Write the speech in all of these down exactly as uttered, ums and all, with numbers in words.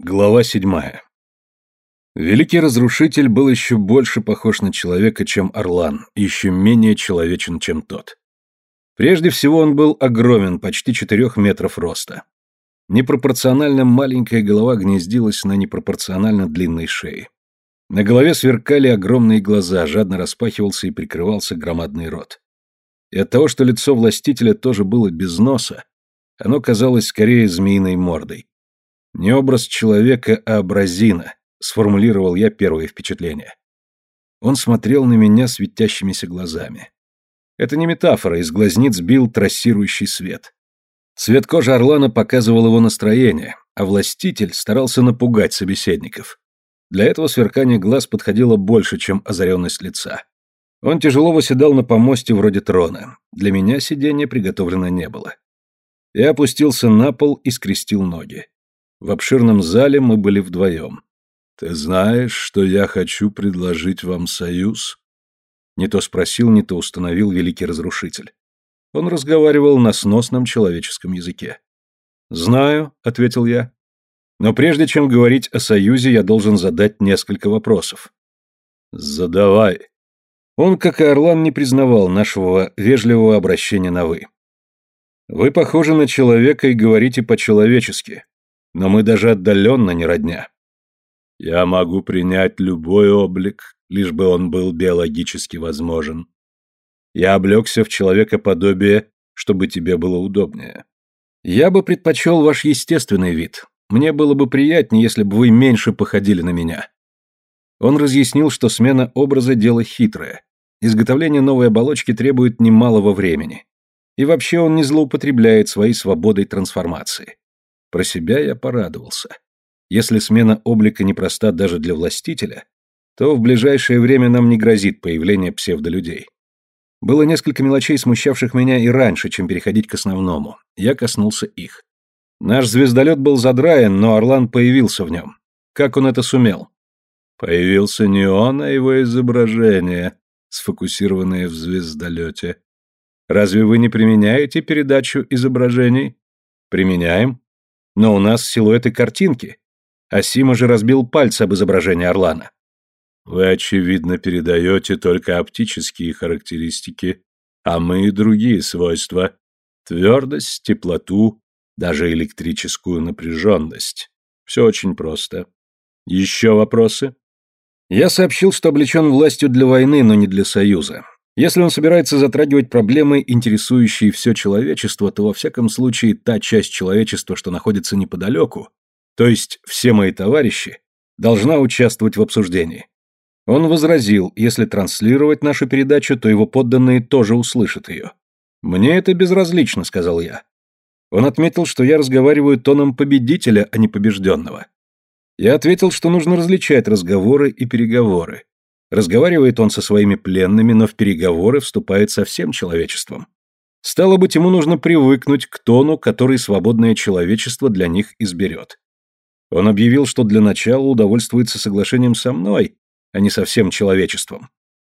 Глава седьмая. Великий Разрушитель был еще больше похож на человека, чем Орлан, и еще менее человечен, чем тот. Прежде всего он был огромен, почти четырех метров роста. Непропорционально маленькая голова гнездилась на непропорционально длинной шее. На голове сверкали огромные глаза, жадно распахивался и прикрывался громадный рот. И от того, что лицо властителя тоже было без носа, оно казалось скорее змеиной мордой. Не образ человека, а образина, сформулировал я первое впечатление. Он смотрел на меня светящимися глазами. Это не метафора, из глазниц бил трассирующий свет. Цвет кожи Орлана показывал его настроение, а властитель старался напугать собеседников. Для этого сверкание глаз подходило больше, чем озаренность лица. Он тяжело восседал на помосте вроде трона. Для меня сиденья приготовлено не было. Я опустился на пол и скрестил ноги. В обширном зале мы были вдвоем. «Ты знаешь, что я хочу предложить вам союз?» Не то спросил, не то установил Великий Разрушитель. Он разговаривал на сносном человеческом языке. «Знаю», — ответил я. «Но прежде чем говорить о союзе, я должен задать несколько вопросов». «Задавай». Он, как и Орлан, не признавал нашего вежливого обращения на «вы». «Вы похожи на человека и говорите по-человечески. Но мы даже отдаленно не родня. Я могу принять любой облик, лишь бы он был биологически возможен. Я облегся в человекоподобие, чтобы тебе было удобнее. Я бы предпочел ваш естественный вид. Мне было бы приятнее, если бы вы меньше походили на меня». Он разъяснил, что смена образа – дело хитрое. Изготовление новой оболочки требует немалого времени. И вообще он не злоупотребляет своей свободой трансформации. Про себя я порадовался. Если смена облика непроста даже для властителя, то в ближайшее время нам не грозит появление псевдолюдей. Было несколько мелочей, смущавших меня и раньше, чем переходить к основному. Я коснулся их. Наш звездолет был задраен, но Орлан появился в нем. Как он это сумел? Появился не он, а его изображение, сфокусированное в звездолете. Разве вы не применяете передачу изображений? Применяем. Но у нас силуэты картинки. А Сима же разбил пальцы об изображении Орлана. Вы, очевидно, передаете только оптические характеристики, а мы и другие свойства. Твердость, теплоту, даже электрическую напряженность. Все очень просто. Еще вопросы? Я сообщил, что облечен властью для войны, но не для союза. Если он собирается затрагивать проблемы, интересующие все человечество, то во всяком случае та часть человечества, что находится неподалеку, то есть все мои товарищи, должна участвовать в обсуждении. Он возразил, если транслировать нашу передачу, то его подданные тоже услышат ее. «Мне это безразлично», — сказал я. Он отметил, что я разговариваю тоном победителя, а не побежденного. Я ответил, что нужно различать разговоры и переговоры. Разговаривает он со своими пленными, но в переговоры вступает со всем человечеством. Стало быть, ему нужно привыкнуть к тону, который свободное человечество для них изберет. Он объявил, что для начала удовольствуется соглашением со мной, а не со всем человечеством.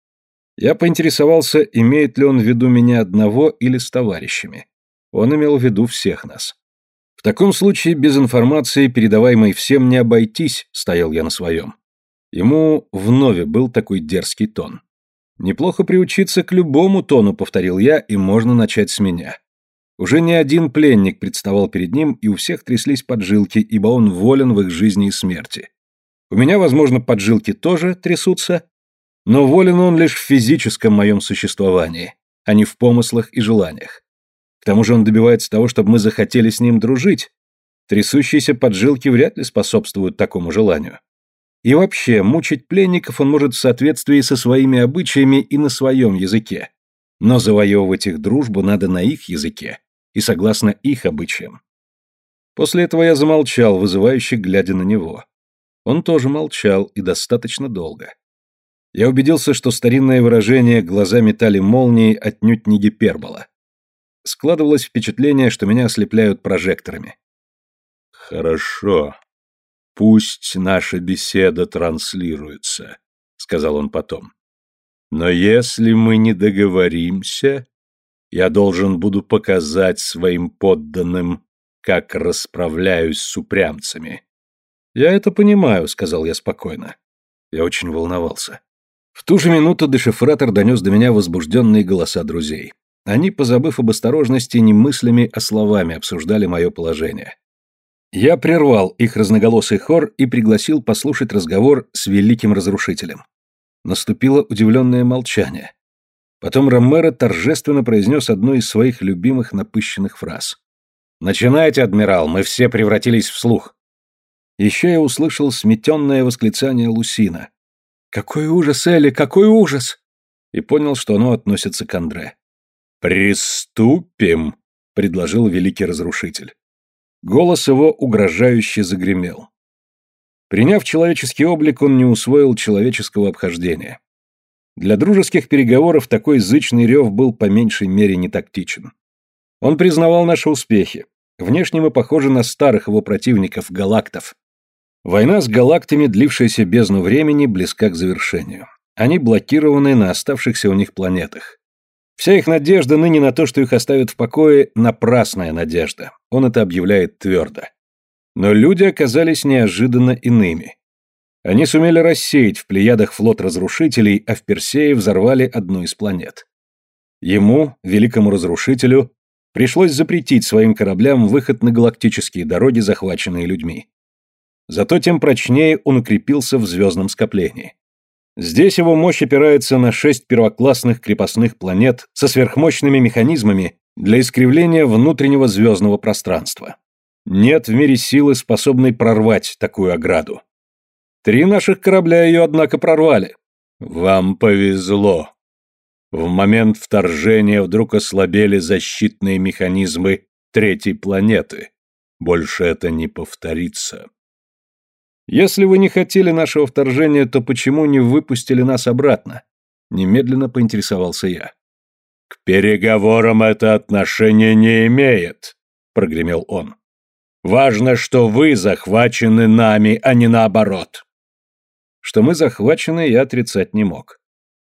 Я поинтересовался, имеет ли он в виду меня одного или с товарищами. Он имел в виду всех нас. В таком случае без информации, передаваемой всем, не обойтись, стоял я на своем. Ему вновь был такой дерзкий тон. «Неплохо приучиться к любому тону», — повторил я, — «и можно начать с меня». Уже не один пленник представал перед ним, и у всех тряслись поджилки, ибо он волен в их жизни и смерти. У меня, возможно, поджилки тоже трясутся, но волен он лишь в физическом моем существовании, а не в помыслах и желаниях. К тому же он добивается того, чтобы мы захотели с ним дружить. Трясущиеся поджилки вряд ли способствуют такому желанию. И вообще, мучить пленников он может в соответствии со своими обычаями и на своем языке. Но завоевывать их дружбу надо на их языке и согласно их обычаям. После этого я замолчал, вызывающе глядя на него. Он тоже молчал и достаточно долго. Я убедился, что старинное выражение «глаза метали молнии» отнюдь не гипербола. Складывалось впечатление, что меня ослепляют прожекторами. «Хорошо. Пусть наша беседа транслируется», — сказал он потом. «Но если мы не договоримся, я должен буду показать своим подданным, как расправляюсь с упрямцами. «Я это понимаю», — сказал я спокойно. Я очень волновался. В ту же минуту дешифратор донес до меня возбужденные голоса друзей. Они, позабыв об осторожности, не мыслями, а словами обсуждали мое положение. Я прервал их разноголосый хор и пригласил послушать разговор с великим разрушителем. Наступило удивленное молчание. Потом Ромеро торжественно произнес одну из своих любимых напыщенных фраз. «Начинайте, адмирал, мы все превратились в слух». Еще я услышал сметенное восклицание Лусина. «Какой ужас, Элли, какой ужас!» И понял, что оно относится к Андре. «Приступим», — предложил великий разрушитель. Голос его угрожающе загремел. Приняв человеческий облик, он не усвоил человеческого обхождения. Для дружеских переговоров такой зычный рев был по меньшей мере не тактичен. Он признавал наши успехи. Внешне мы похожи на старых его противников, галактов. Война с галактами, длившаяся бездну времени, близка к завершению. Они блокированы на оставшихся у них планетах. Вся их надежда ныне на то, что их оставят в покое, напрасная надежда. Он это объявляет твердо. Но люди оказались неожиданно иными. Они сумели рассеять в Плеядах флот разрушителей, а в Персее взорвали одну из планет. Ему, великому разрушителю, пришлось запретить своим кораблям выход на галактические дороги, захваченные людьми. Зато тем прочнее он укрепился в звездном скоплении. Здесь его мощь опирается на шесть первоклассных крепостных планет со сверхмощными механизмами для искривления внутреннего звездного пространства. Нет в мире силы, способной прорвать такую ограду. Три наших корабля ее, однако, прорвали. Вам повезло. В момент вторжения вдруг ослабели защитные механизмы третьей планеты. Больше это не повторится. Если вы не хотели нашего вторжения, то почему не выпустили нас обратно? Немедленно поинтересовался я. К переговорам это отношение не имеет, прогремел он. Важно, что вы захвачены нами, а не наоборот. Что мы захвачены, я отрицать не мог.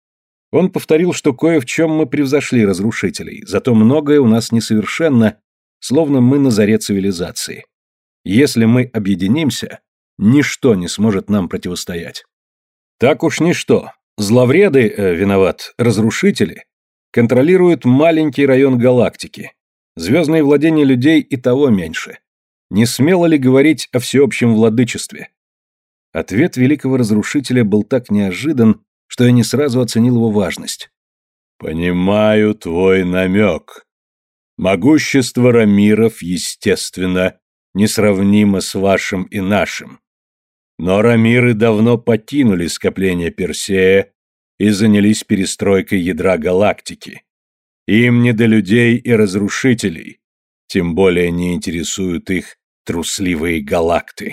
Он повторил, что кое в чем мы превзошли разрушителей, зато многое у нас несовершенно, словно мы на заре цивилизации. Если мы объединимся, ничто не сможет нам противостоять. Так уж ничто. Зловреды, э, виноват, разрушители, контролируют маленький район галактики. Звездные владения людей и того меньше. Не смело ли говорить о всеобщем владычестве? Ответ великого разрушителя был так неожидан, что я не сразу оценил его важность. «Понимаю твой намек. Могущество рамиров, естественно, несравнимо с вашим и нашим. Но рамиры давно покинули скопление Персея и занялись перестройкой ядра галактики. Им не до людей и разрушителей, тем более не интересуют их трусливые галакты».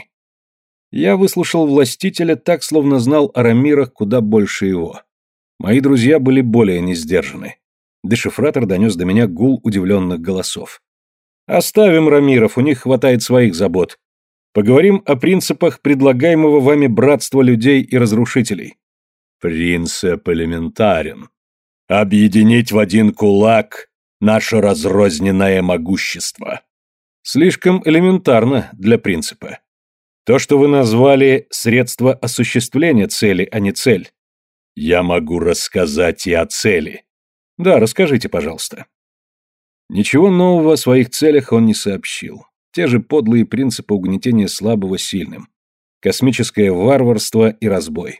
Я выслушал властителя так, словно знал о рамирах куда больше его. Мои друзья были более несдержаны. Дешифратор донес до меня гул удивленных голосов. «Оставим рамиров, у них хватает своих забот. Поговорим о принципах предлагаемого вами братства людей и разрушителей». «Принцип элементарен. Объединить в один кулак наше разрозненное могущество». «Слишком элементарно для принципа. То, что вы назвали средство осуществления цели, а не цель». «Я могу рассказать и о цели». «Да, расскажите, пожалуйста». Ничего нового о своих целях он не сообщил. Те же подлые принципы угнетения слабого сильным. Космическое варварство и разбой.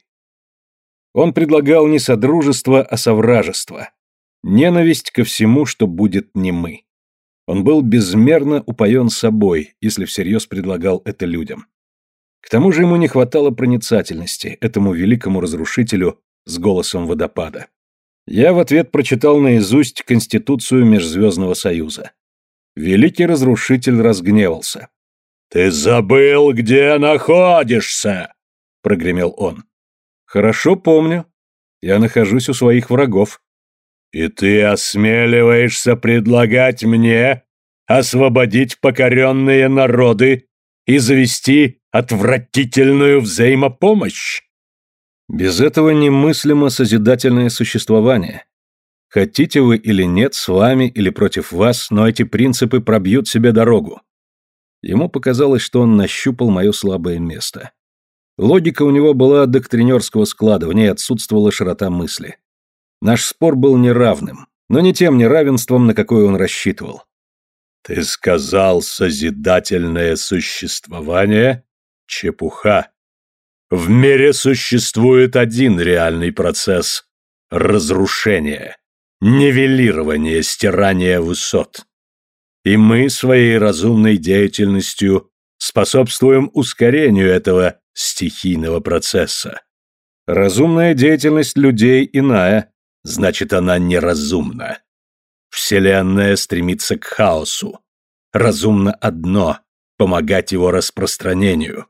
Он предлагал не содружество, а совражество. Ненависть ко всему, что будет не мы. Он был безмерно упоен собой, если всерьез предлагал это людям. К тому же ему не хватало проницательности, этому великому разрушителю с голосом водопада. Я в ответ прочитал наизусть Конституцию Межзвездного Союза. Великий разрушитель разгневался. «Ты забыл, где находишься!» — прогремел он. «Хорошо помню. Я нахожусь у своих врагов». «И ты осмеливаешься предлагать мне освободить покоренные народы и завести отвратительную взаимопомощь?» Без этого немыслимо созидательное существование. Хотите вы или нет, с вами или против вас, но эти принципы пробьют себе дорогу. Ему показалось, что он нащупал мое слабое место. Логика у него была доктринерского склада, в ней отсутствовала широта мысли. Наш спор был неравным, но не тем неравенством, на какое он рассчитывал. «Ты сказал, созидательное существование — чепуха. В мире существует один реальный процесс — разрушение, нивелирование, стирание высот. И мы своей разумной деятельностью способствуем ускорению этого стихийного процесса. Разумная деятельность людей иная, значит, она неразумна. Вселенная стремится к хаосу. Разумно одно — помогать его распространению.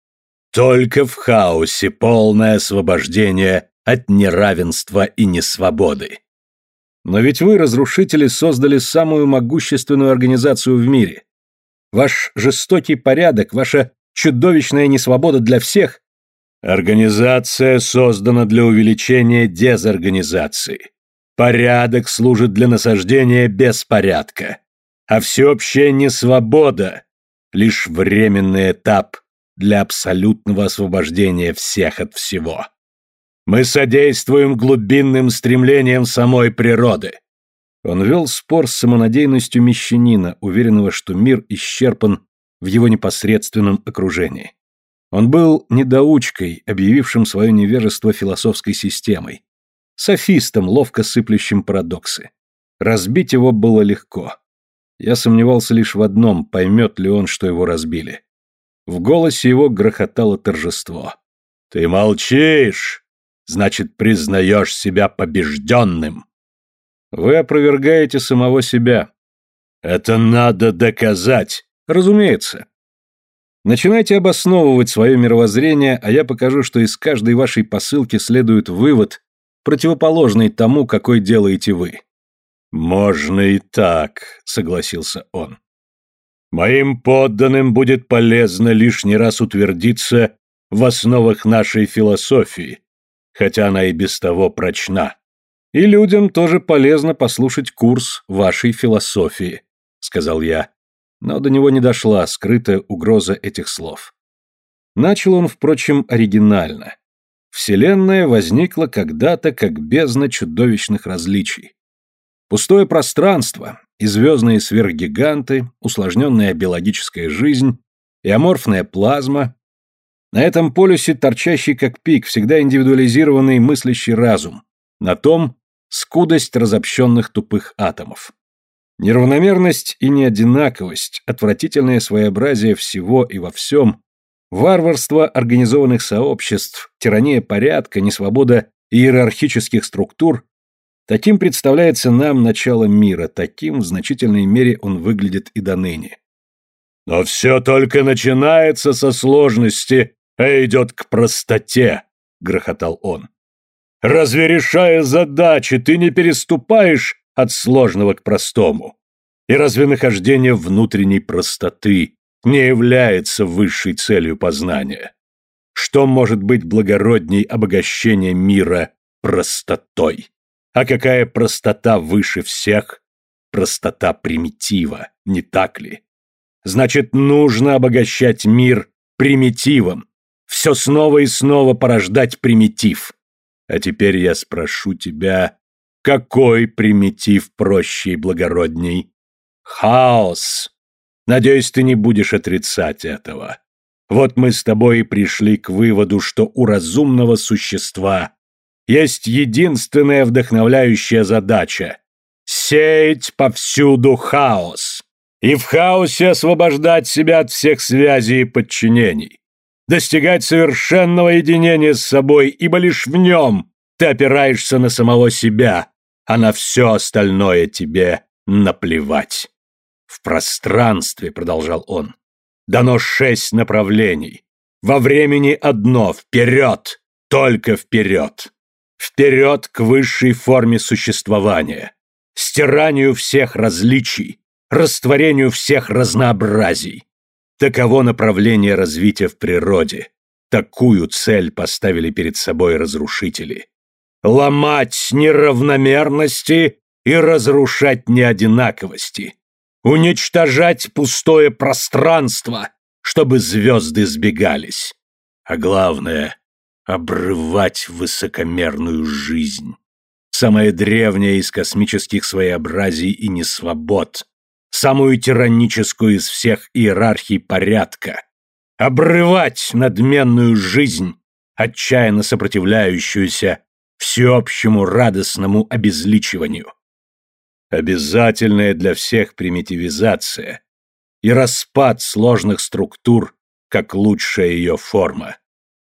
Только в хаосе полное освобождение от неравенства и несвободы. Но ведь вы, разрушители, создали самую могущественную организацию в мире. Ваш жестокий порядок, ваша чудовищная несвобода для всех. Организация создана для увеличения дезорганизации. Порядок служит для насаждения беспорядка. А всеобщая несвобода — лишь временный этап для абсолютного освобождения всех от всего. Мы содействуем глубинным стремлениям самой природы. Он вел спор с самонадеянностью мещанина, уверенного, что мир исчерпан в его непосредственном окружении. Он был недоучкой, объявившим свое невежество философской системой, софистом, ловко сыплющим парадоксы. Разбить его было легко. Я сомневался лишь в одном, поймет ли он, что его разбили. В голосе его грохотало торжество. «Ты молчишь! Значит, признаешь себя побежденным!» «Вы опровергаете самого себя». «Это надо доказать!» «Разумеется. Начинайте обосновывать свое мировоззрение, а я покажу, что из каждой вашей посылки следует вывод, противоположный тому, какой делаете вы». «Можно и так», — согласился он. «Моим подданным будет полезно лишний раз утвердиться в основах нашей философии, хотя она и без того прочна. И людям тоже полезно послушать курс вашей философии», — сказал я. Но до него не дошла скрытая угроза этих слов. Начал он, впрочем, оригинально. Вселенная возникла когда-то как бездна чудовищных различий. Пустое пространство, и звездные сверхгиганты, усложненная биологическая жизнь и аморфная плазма. На этом полюсе торчащий как пик, всегда индивидуализированный мыслящий разум. На том скудость разобщенных тупых атомов. Неравномерность и неодинаковость, отвратительное своеобразие всего и во всем, варварство организованных сообществ, тирания порядка, несвобода иерархических структур – таким представляется нам начало мира, таким в значительной мере он выглядит и доныне. «Но все только начинается со сложности, а идет к простоте», — грохотал он. «Разве, решая задачи, ты не переступаешь от сложного к простому? И разве нахождение внутренней простоты не является высшей целью познания? Что может быть благородней обогащения мира простотой? А какая простота выше всех? Простота примитива, не так ли? Значит, нужно обогащать мир примитивом, все снова и снова порождать примитив. А теперь я спрошу тебя, какой примитив проще и благородней? Хаос. Надеюсь, ты не будешь отрицать этого. Вот мы с тобой и пришли к выводу, что у разумного существа есть единственная вдохновляющая задача — сеять повсюду хаос. И в хаосе освобождать себя от всех связей и подчинений. Достигать совершенного единения с собой, ибо лишь в нем ты опираешься на самого себя, а на все остальное тебе наплевать. В пространстве, продолжал он, дано шесть направлений. Во времени одно — вперед, только вперед. Вперед к высшей форме существования, стиранию всех различий, растворению всех разнообразий. Таково направление развития в природе. Такую цель поставили перед собой разрушители. Ломать неравномерности и разрушать неодинаковости. уничтожать пустое пространство, чтобы звезды сбегались. А главное — обрывать высокомерную жизнь. Самое древнее из космических своеобразий и несвобод, самую тираническую из всех иерархий порядка. Обрывать надменную жизнь, отчаянно сопротивляющуюся всеобщему радостному обезличиванию. Обязательная для всех примитивизация и распад сложных структур как лучшая ее форма.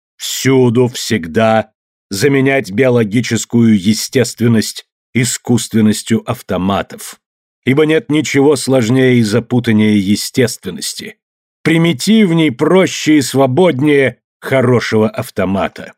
Всюду, всегда заменять биологическую естественность искусственностью автоматов, ибо нет ничего сложнее и запутаннее естественности, примитивней, проще и свободнее хорошего автомата.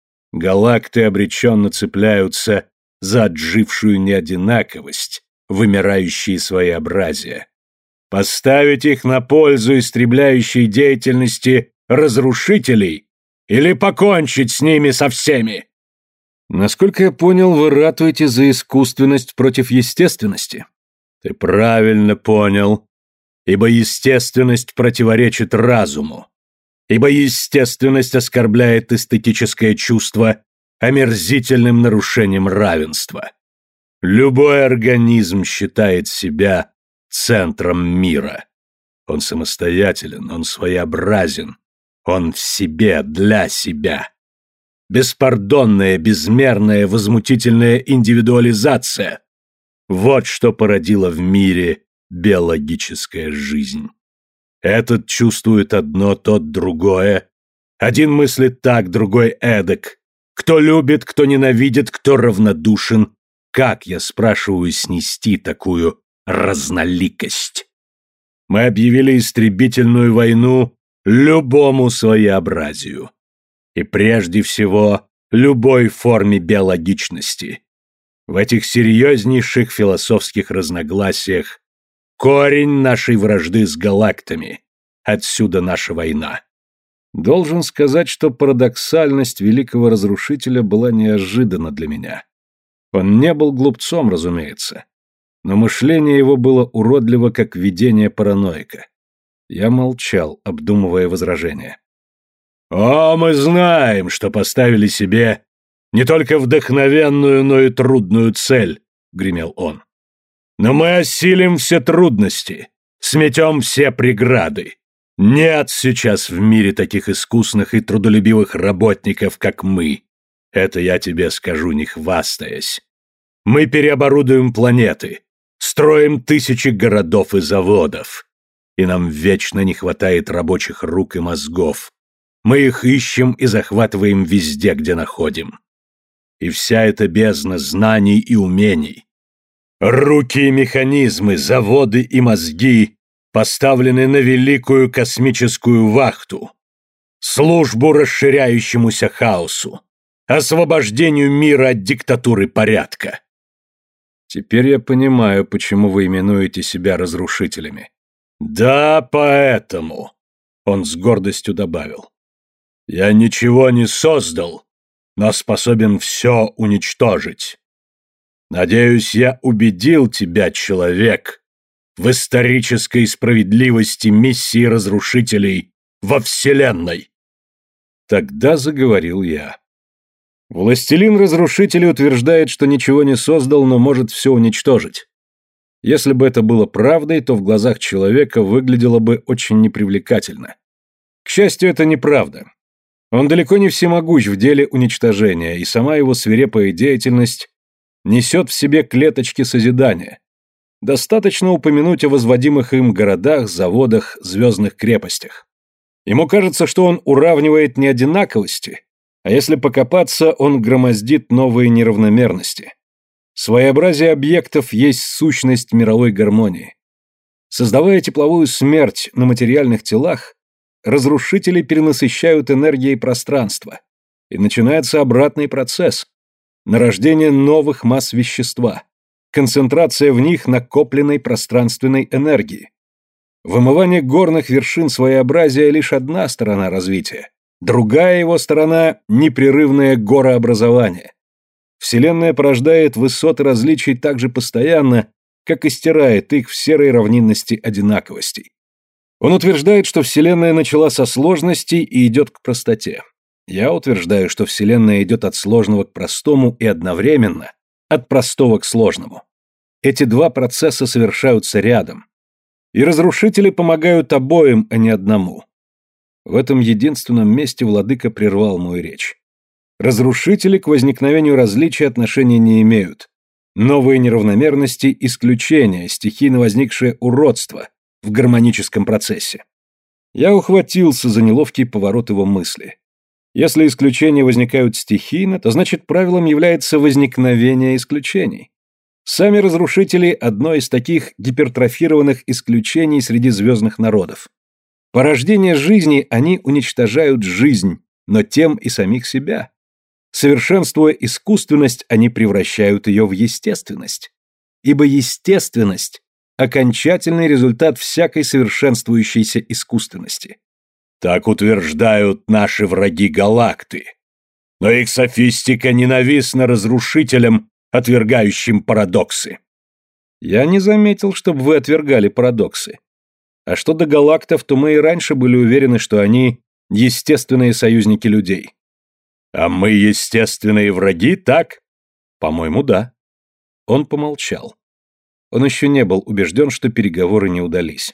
Галакты обреченно цепляются за отжившую неодинаковость, вымирающие своеобразия. Поставить их на пользу истребляющей деятельности разрушителей или покончить с ними со всеми? Насколько я понял, вы ратуете за искусственность против естественности. Ты правильно понял, ибо естественность противоречит разуму, ибо естественность оскорбляет эстетическое чувство омерзительным нарушением равенства. Любой организм считает себя центром мира. Он самостоятелен, он своеобразен, он в себе, для себя. Беспардонная, безмерная, возмутительная индивидуализация — вот что породила в мире биологическая жизнь. Этот чувствует одно, тот другое. Один мыслит так, другой эдак. Кто любит, кто ненавидит, кто равнодушен. Как, я спрашиваю, снести такую разноликость? Мы объявили истребительную войну любому своеобразию. И прежде всего, любой форме биологичности. В этих серьезнейших философских разногласиях корень нашей вражды с галактами. Отсюда наша война. Должен сказать, что парадоксальность великого разрушителя была неожиданна для меня. Он не был глупцом, разумеется, но мышление его было уродливо, как видение параноика. Я молчал, обдумывая возражения. «О, мы знаем, что поставили себе не только вдохновенную, но и трудную цель», — гремел он. «Но мы осилим все трудности, сметем все преграды. Нет сейчас в мире таких искусных и трудолюбивых работников, как мы. Это я тебе скажу, не хвастаясь. Мы переоборудуем планеты, строим тысячи городов и заводов. И нам вечно не хватает рабочих рук и мозгов. Мы их ищем и захватываем везде, где находим. И вся эта бездна знаний и умений. Руки и механизмы, заводы и мозги поставлены на великую космическую вахту, службу расширяющемуся хаосу, освобождению мира от диктатуры порядка. Теперь я понимаю, почему вы именуете себя разрушителями. Да, поэтому, он с гордостью добавил, я ничего не создал, но способен все уничтожить. Надеюсь, я убедил тебя, человек, в исторической справедливости миссии разрушителей во Вселенной. Тогда заговорил я. Властелин разрушителей утверждает, что ничего не создал, но может все уничтожить. Если бы это было правдой, то в глазах человека выглядело бы очень непривлекательно. К счастью, это неправда. Он далеко не всемогущ в деле уничтожения, и сама его свирепая деятельность несет в себе клеточки созидания. Достаточно упомянуть о возводимых им городах, заводах, звездных крепостях. Ему кажется, что он уравнивает неодинаковости, а если покопаться, он громоздит новые неравномерности. Своеобразие объектов есть сущность мировой гармонии. Создавая тепловую смерть на материальных телах, разрушители перенасыщают энергией пространство, и начинается обратный процесс – нарождение новых масс вещества, концентрация в них накопленной пространственной энергии. Вымывание горных вершин своеобразия – лишь одна сторона развития, другая его сторона – непрерывное горообразование. Вселенная порождает высоты различий так же постоянно, как и стирает их в серой равнинности одинаковостей. Он утверждает, что Вселенная начала со сложностей и идет к простоте. Я утверждаю, что Вселенная идет от сложного к простому и одновременно от простого к сложному. Эти два процесса совершаются рядом. И разрушители помогают обоим, а не одному. В этом единственном месте владыка прервал мою речь. Разрушители к возникновению различий отношения не имеют. Новые неравномерности – исключения, стихийно возникшее уродство в гармоническом процессе. Я ухватился за неловкий поворот его мысли. Если исключения возникают стихийно, то значит правилом является возникновение исключений. Сами разрушители – одно из таких гипертрофированных исключений среди звездных народов. По рождению жизни они уничтожают жизнь, но тем и самих себя. Совершенствуя искусственность, они превращают ее в естественность. Ибо естественность – окончательный результат всякой совершенствующейся искусственности. Так утверждают наши враги галакты. Но их софистика ненавистна разрушителям, отвергающим парадоксы. Я не заметил, чтобы вы отвергали парадоксы. А что до галактов, то мы и раньше были уверены, что они естественные союзники людей. А мы естественные враги, так? По-моему, да. Он помолчал. Он еще не был убежден, что переговоры не удались.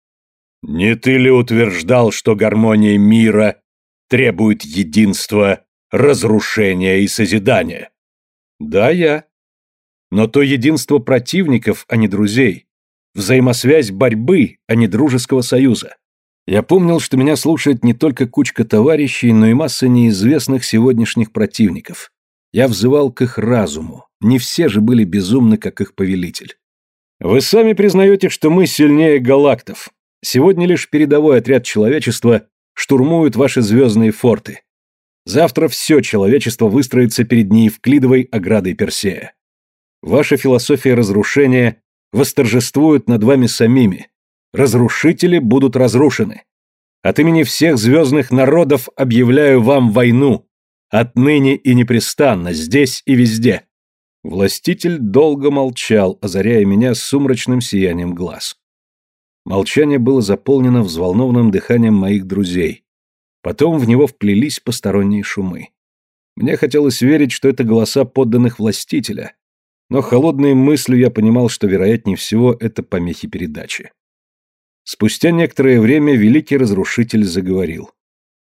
Не ты ли утверждал, что гармония мира требует единства, разрушения и созидания? Да, я. Но то единство противников, а не друзей. Взаимосвязь борьбы, а не дружеского союза. Я помнил, что меня слушает не только кучка товарищей, но и масса неизвестных сегодняшних противников. Я взывал к их разуму. Не все же были безумны, как их повелитель. Вы сами признаете, что мы сильнее галактов. Сегодня лишь передовой отряд человечества штурмует ваши звездные форты. Завтра все человечество выстроится перед неевклидовой оградой Персея. Ваша философия разрушения восторжествует над вами самими. Разрушители будут разрушены. От имени всех звездных народов объявляю вам войну. Отныне и непрестанно, здесь и везде. Властитель долго молчал, озаряя меня сумрачным сиянием глаз. Молчание было заполнено взволнованным дыханием моих друзей. Потом в него вплелись посторонние шумы. Мне хотелось верить, что это голоса подданных властителя, но холодной мыслью я понимал, что, вероятнее всего, это помехи передачи. Спустя некоторое время великий разрушитель заговорил.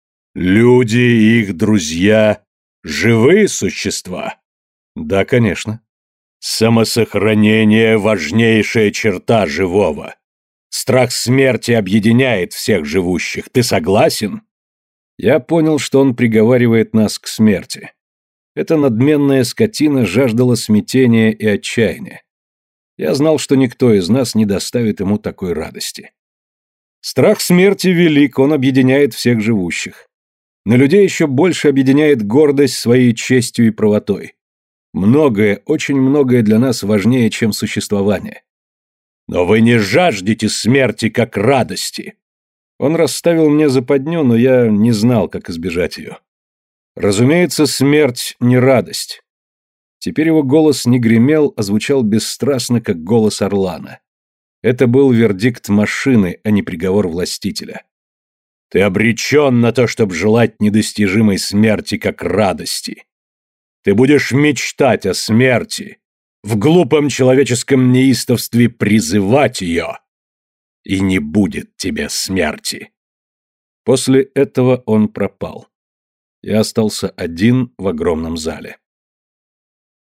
«Люди и их друзья – живые существа?» «Да, конечно». «Самосохранение – важнейшая черта живого. Страх смерти объединяет всех живущих. Ты согласен?» Я понял, что он приговаривает нас к смерти. Эта надменная скотина жаждала смятения и отчаяния. Я знал, что никто из нас не доставит ему такой радости. Страх смерти велик, он объединяет всех живущих. Но людей еще больше объединяет гордость своей честью и правотой. Многое, очень многое для нас важнее, чем существование. Но вы не жаждете смерти как радости. Он расставил мне западню, но я не знал, как избежать ее. Разумеется, смерть не радость. Теперь его голос не гремел, а звучал бесстрастно, как голос Орлана. Это был вердикт машины, а не приговор властителя. Ты обречен на то, чтобы желать недостижимой смерти как радости. Ты будешь мечтать о смерти, в глупом человеческом неистовстве призывать ее, и не будет тебе смерти. После этого он пропал. Я остался один в огромном зале.